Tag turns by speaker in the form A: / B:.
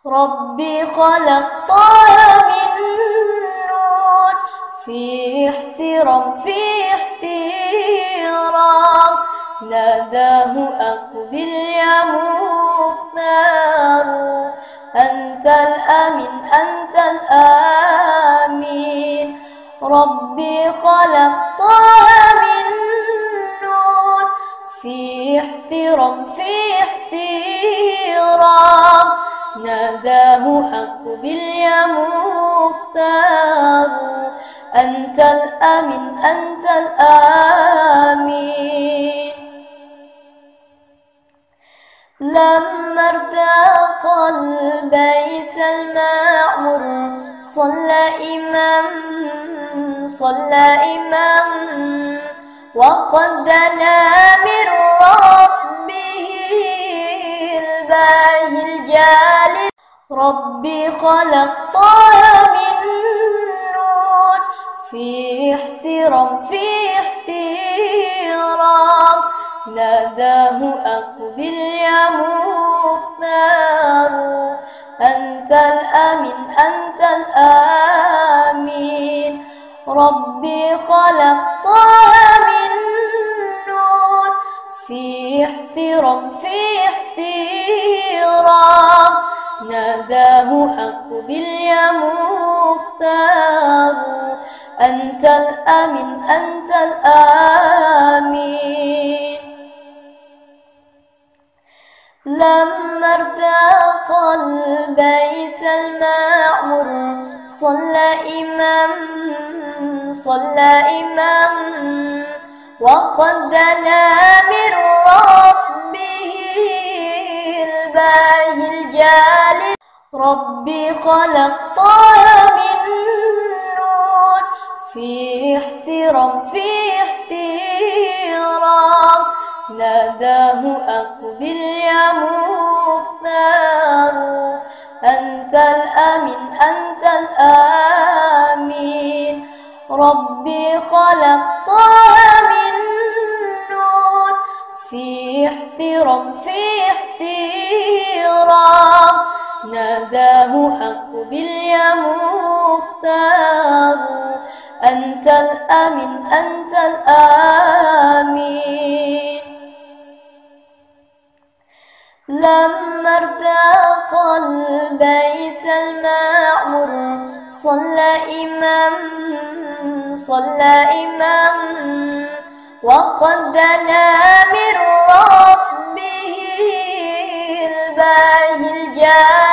A: ربي خلقتها من نور، في احترام في احترام، ناداه أقبل يا مختار، أنت الأمين أنت الآمين. ربي خلقتها من نور، في احترام في احترام، ناداه أقبل يا مختار، أنت الأمين أنت الآمين. لما ارتقى البيت المعمور، صلى إمام وقد دنا من ربه الباهي الجالي. ربي خلقتها من نور، في احترام في احترام، ناداه أقبل يا مختار، أنت الأمين أنت الآمين. ربي خلقتها من نور، في احترام في احترام، ناداه أقبل يا مختار، أنت الأمين أنت الآمين. لما ارتقى البيت المعمور، صلى إمام وقد دنا من ربه الباهي الجالي. ربي خلقتها من نور، في احترام في احترام، ناداه أقبل يا مختار، أنت الأمين أنت الآمين. ربي خلقتها من نور، في احترام في احترام، ناداه أقبل يا مختار، أنت الأمين أنت الآمين. لما ارتقى البيت المعمور، صلى إمام وقد دنا من ربه الباهي الجالي.